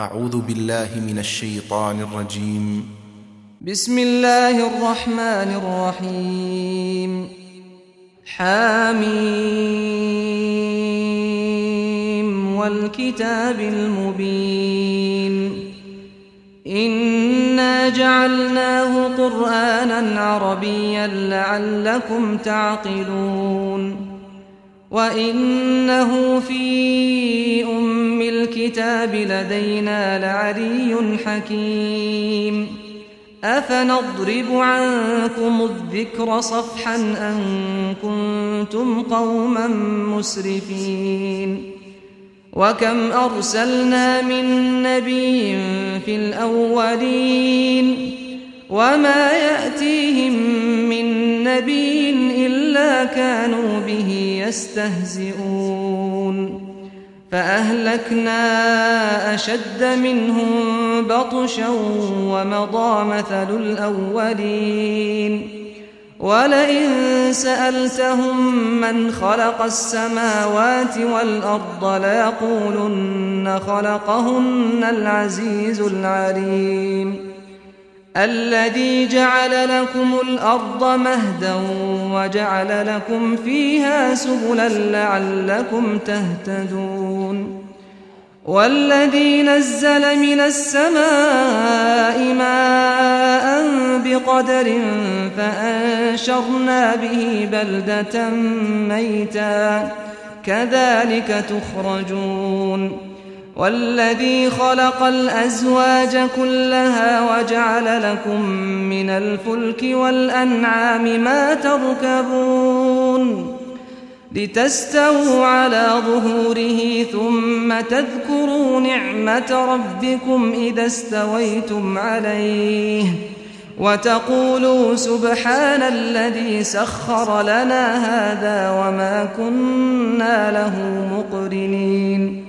أعوذ بالله من الشيطان الرجيم. بسم الله الرحمن الرحيم. حميم والكتاب المبين. إنا جعلناه قرآنا عربيا لعلكم تعقلون وإنه في أم الكتاب لدينا لعلي حكيم. أفنضرب عنكم الذكر صفحا أن كنتم قوما مسرفين. وكم أرسلنا من نبي في الأولين وما يأتيهم من نبي إلا كانوا به يستهزئون. فأهلكنا أشد منهم بطشا ومضى مثل الأولين. ولئن سألتهم من خلق السماوات والأرض ليقولن خلقهن العزيز العليم. الذي جعل لكم الأرض مهدا وجعل لكم فيها سبلا لعلكم تهتدون. والذي نزل من السماء ماء بقدر فأنشرنا به بلدة ميتا كذلك تخرجون. والذي خلق الأزواج كلها وجعل لكم من الفلك والأنعام ما تركبون لتستووا على ظهوره ثم تذكروا نعمة ربكم إذا استويتم عليه وتقولوا سبحان الذي سخر لنا هذا وما كنا له مقرنين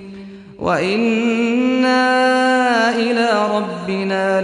وإنا إلى ربنا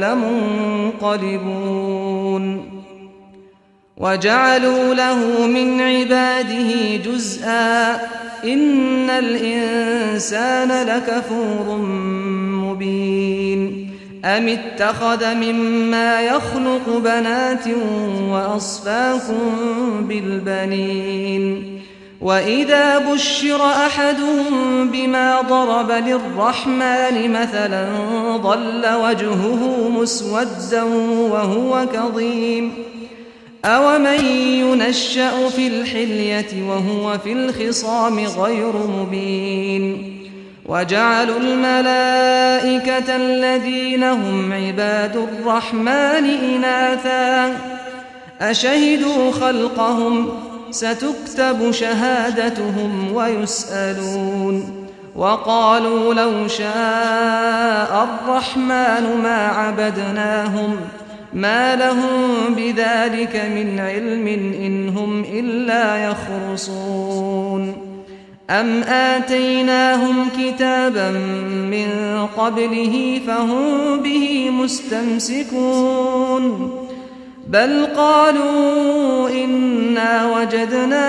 لمنقلبون. وجعلوا له من عباده جزءا إن الإنسان لكفور مبين. أم اتخذ مما يخلق بنات وأصفاكم بالبنين. وإذا بشر أحدهم بما ضرب للرحمن مثلا ظل وجهه مسودا وهو كظيم. أومن ينشأ في الحلية وهو في الخصام غير مبين. وجعلوا الملائكة الذين هم عباد الرحمن إناثا أشهدوا خلقهم ستكتب شهادتهم ويسألون. وقالوا لو شاء الرحمن ما عبدناهم ما لهم بذلك من علم إن هم إلا يخرصون. أم آتيناهم كتابا من قبله فهم به مستمسكون بل قالوا إنا وجدنا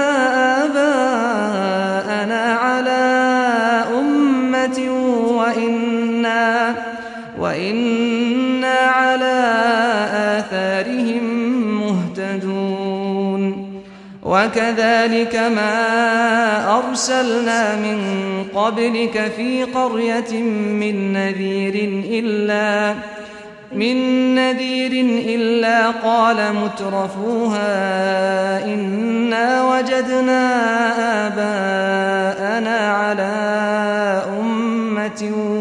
آباءنا على أمة وإنا على آثارهم مهتدون. وكذلك ما أرسلنا من قبلك في قرية من نذير إلا قال مترفوها إنا وجدنا آباءنا على أمة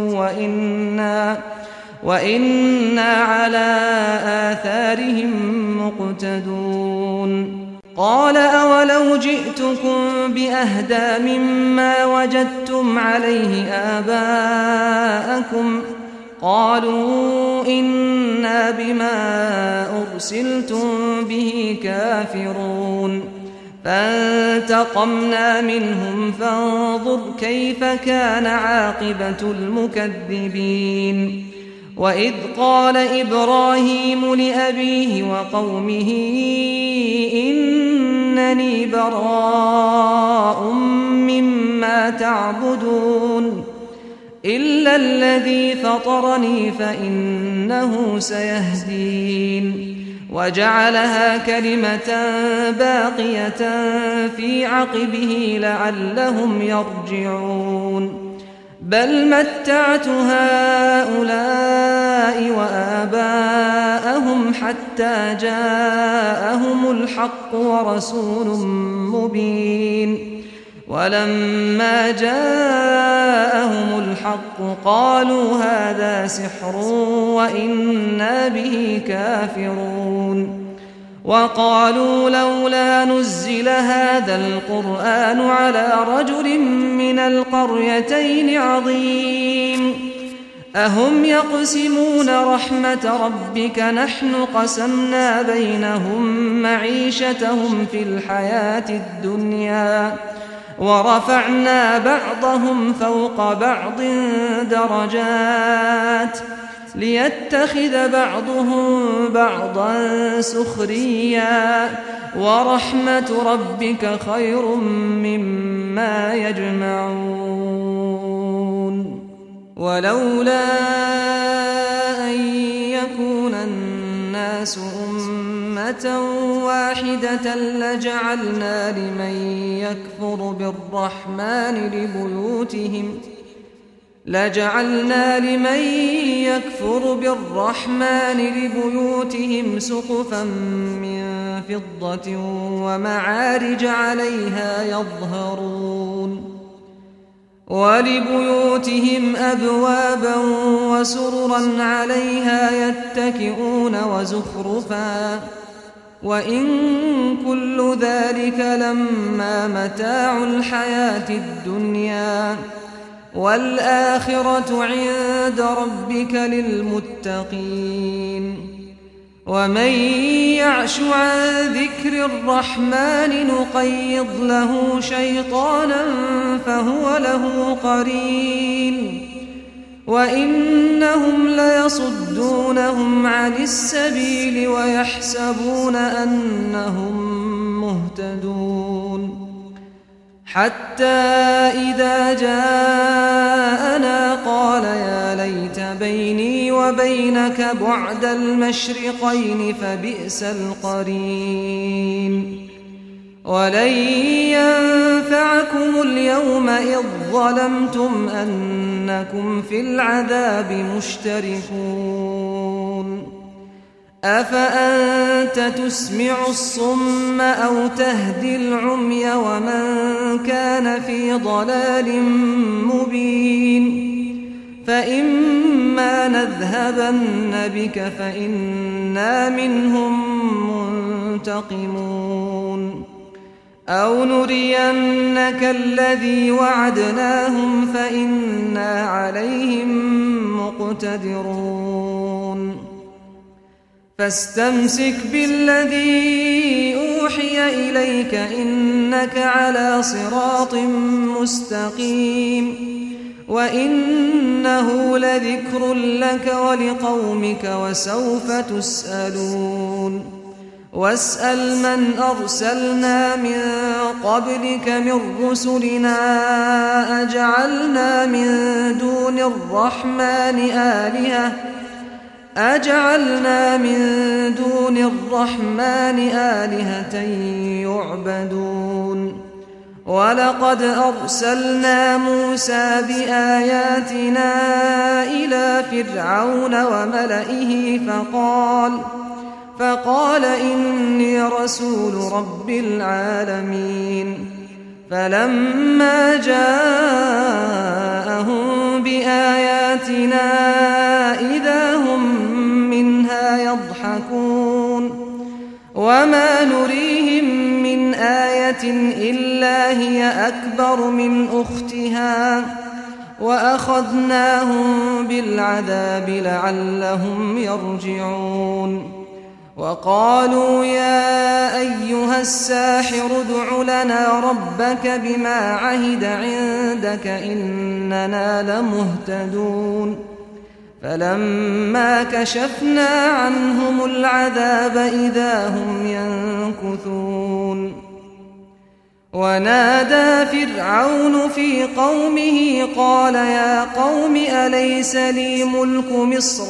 وإنا على آثارهم مقتدون. قال أولو جئتكم بأهدى مما وجدتم عليه آباءكم قالوا إنا بما أرسلتم به كافرون. فانتقمنا منهم فانظر كيف كان عاقبة المكذبين. وإذ قال إبراهيم لأبيه وقومه إنني براء مما تعبدون إلا الذي فطرني فإنه سيهدين وجعلها كلمة باقية في عقبه لعلهم يرجعون بل متعت هؤلاء وآباءهم حتى جاءهم الحق ورسول مبين ولما جاءهم الحق قالوا هذا سحر وإنا به كافرون وقالوا لولا نزل هذا القرآن على رجل من القريتين عظيم أهم يقسمون رحمة ربك نحن قسمنا بينهم معيشتهم في الحياة الدنيا ورفعنا بعضهم فوق بعض درجات ليتخذ بعضهم بعضا سخريا ورحمة ربك خير مما يجمعون ولولا أن يكون الناس أمة واحدة لجعلنا لمن يكفر بالرحمن لبيوتهم سقفا من فضة ومعارج عليها يظهرون ولبيوتهم أبوابا وسررا عليها يتكئون وزخرفا وإن كل ذلك لما متاع الحياة الدنيا والآخرة عند ربك للمتقين ومن يعش عن ذكر الرحمن نقيض له شيطانا فهو له قرين وإنهم ليصدونهم عن السبيل ويحسبون أنهم مهتدون حتى إذا جاءنا قال يا ليت بيني وبينك بعد المشرقين فبئس القرين ولن ينفعكم اليوم إذ ظلمتم أنكم في العذاب مشتركون أفأنت تسمع الصم أو تهدي العمي ومن كان في ضلال مبين فإما نذهبن بك فإنا منهم منتقمون أو نرينك الذي وعدناهم فإنا عليهم مقتدرون فاستمسك بالذي أوحي إليك إنك على صراط مستقيم وإنه لذكر لك ولقومك وسوف تسألون واسأل من أرسلنا من قبلك من رسلنا أجعلنا من دون الرحمن آلهة يعبدون ولقد أرسلنا موسى بآياتنا إلى فرعون وملئه فقال إني رسول رب العالمين فلما جاءهم بآياتنا إذا هم منها يضحكون وما نريهم من آية إلا هي أكبر من أختها وأخذناهم بالعذاب لعلهم يرجعون وقالوا يا أيها الساحر ادع لنا ربك بما عهد عندك إننا لمهتدون فلما كشفنا عنهم العذاب إذا هم ينكثون ونادى فرعون في قومه قال يا قوم أليس لي ملك مصر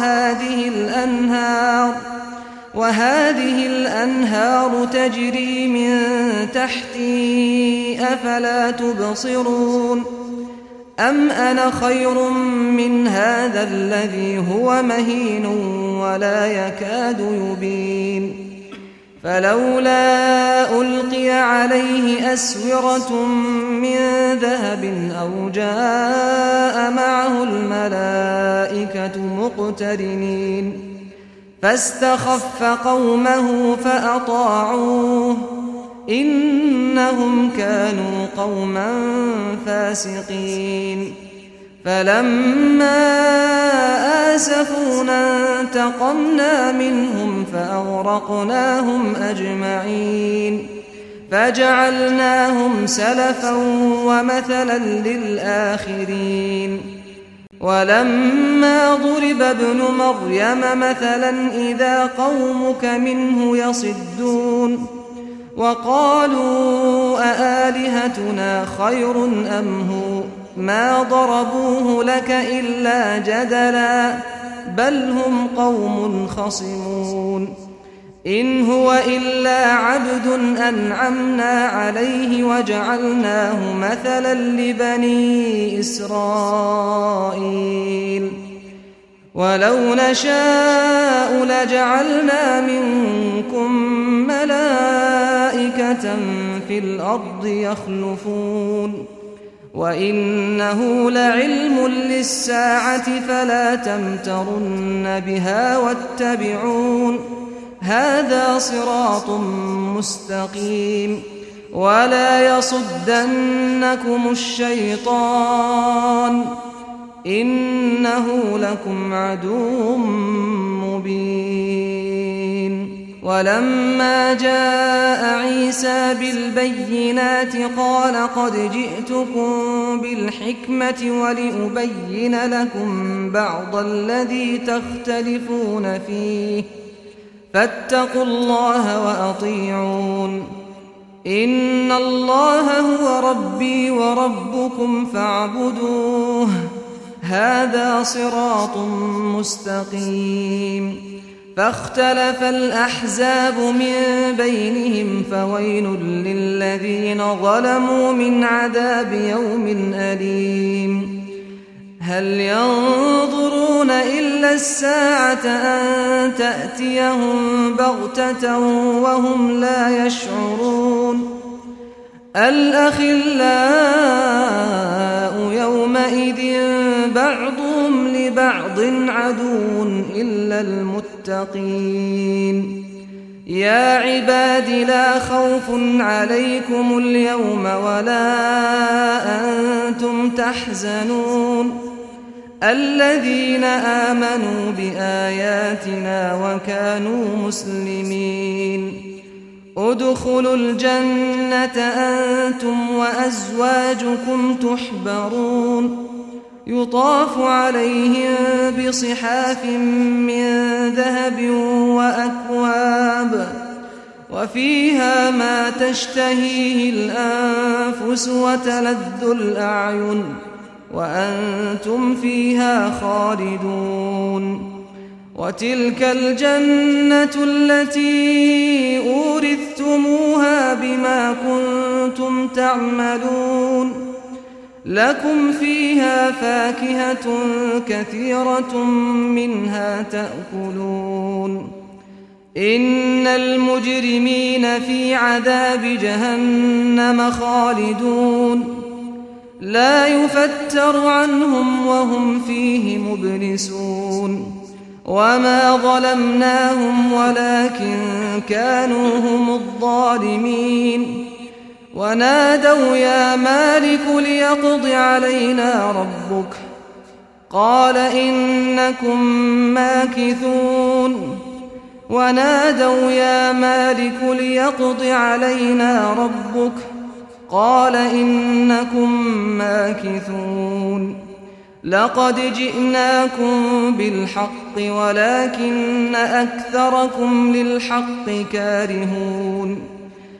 وهذه الأنهار تجري من تحتي أفلا تبصرون أم أنا خير من هذا الذي هو مهين ولا يكاد يبين فلولا ألقي عليه أسورة من ذهب أو جاء معه الملائكة مقترنين فاستخف قومه فأطاعوه إنهم كانوا قوما فاسقين فلما آسفونا انتقمنا منهم فأغرقناهم أجمعين فجعلناهم سلفا ومثلا للآخرين ولما ضرب ابن مريم مثلا إذا قومك منه يصدون وقالوا أآلهتنا خير أم هو ما ضربوه لك إلا جدلا بل هم قوم خصمون إن هو إلا عبد أنعمنا عليه وجعلناه مثلا لبني إسرائيل ولو نشاء لجعلنا منكم ملائكة في الأرض يخلفون وإنه لعلم للساعة فلا تمترن بها واتبعون هذا صراط مستقيم ولا يصدنكم الشيطان إنه لكم عدو مبين ولما جاء عيسى بالبينات قال قد جئتكم بالحكمة ولأبين لكم بعض الذي تختلفون فيه فاتقوا الله وأطيعون إن الله هو ربي وربكم فاعبدوه هذا صراط مستقيم فاختلف الأحزاب من بينهم فويل للذين ظلموا من عذاب يوم أليم هل ينظرون إلا الساعة أن تأتيهم بغتة وهم لا يشعرون الأخلاء يومئذ بعضهم لبعض عدو إلا المتقين يا عباد لا خوف عليكم اليوم ولا أنتم تحزنون الذين آمنوا بآياتنا وكانوا مسلمين ادخلوا الجنة أنتم وأزواجكم تحبرون يطاف عليهم بصحاف من ذهب وأكواب وفيها ما تشتهيه الأنفس وتلذ الأعين وأنتم فيها خالدون وتلك الجنة التي أورثتموها بما كنتم تعملون لكم فيها فاكهة كثيرة منها تأكلون إن المجرمين في عذاب جهنم خالدون لا يفتر عنهم وهم فيه مبلسون وما ظلمناهم ولكن كانوا هم الظالمين ونادوا يا مالك ليقض علينا ربك قال إنكم ماكثون ونادوا يا مالك ليقض علينا ربك قال إنكم ماكثون لقد جئناكم بالحق ولكن أكثركم للحق كارهون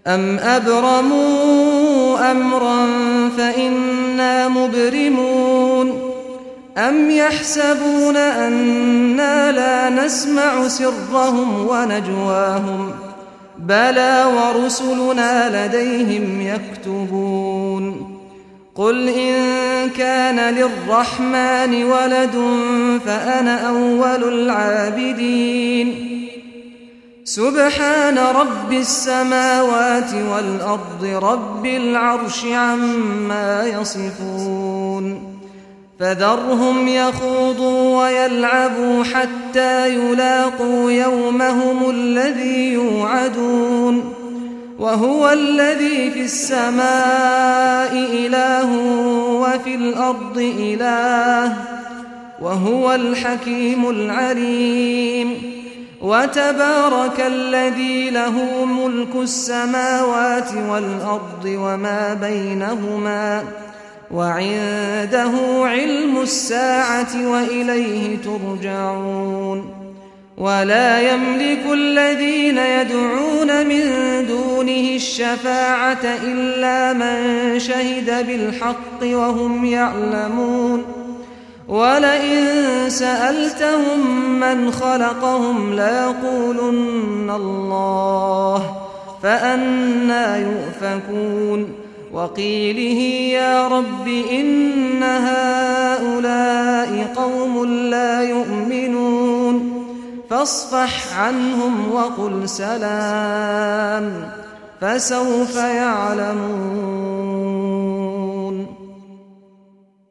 أم أبرموا أمرا فإنا مبرمون أم يحسبون أنا لا نسمع سرهم ونجواهم بلى ورسلنا لديهم يكتبون قل إن كان للرحمن ولد فأنا أول العابدين سبحان رب السماوات والأرض رب العرش عما يصفون فذرهم يخوضوا ويلعبوا حتى يلاقوا يومهم الذي يوعدون وهو الذي في السماء إله وفي الأرض إله وهو الحكيم العليم وتبارك الذي له ملك السماوات والأرض وما بينهما وعنده علم الساعة وإليه ترجعون ولا يملك الذين يدعون من دونه الشفاعة إلا من شهد بالحق وهم يعلمون ولئن سألتهم من خلقهم ليقولن الله فأنى يؤفكون وقيله يا رب إن هؤلاء قوم لا يؤمنون فاصفح عنهم وقل سلام فسوف يعلمون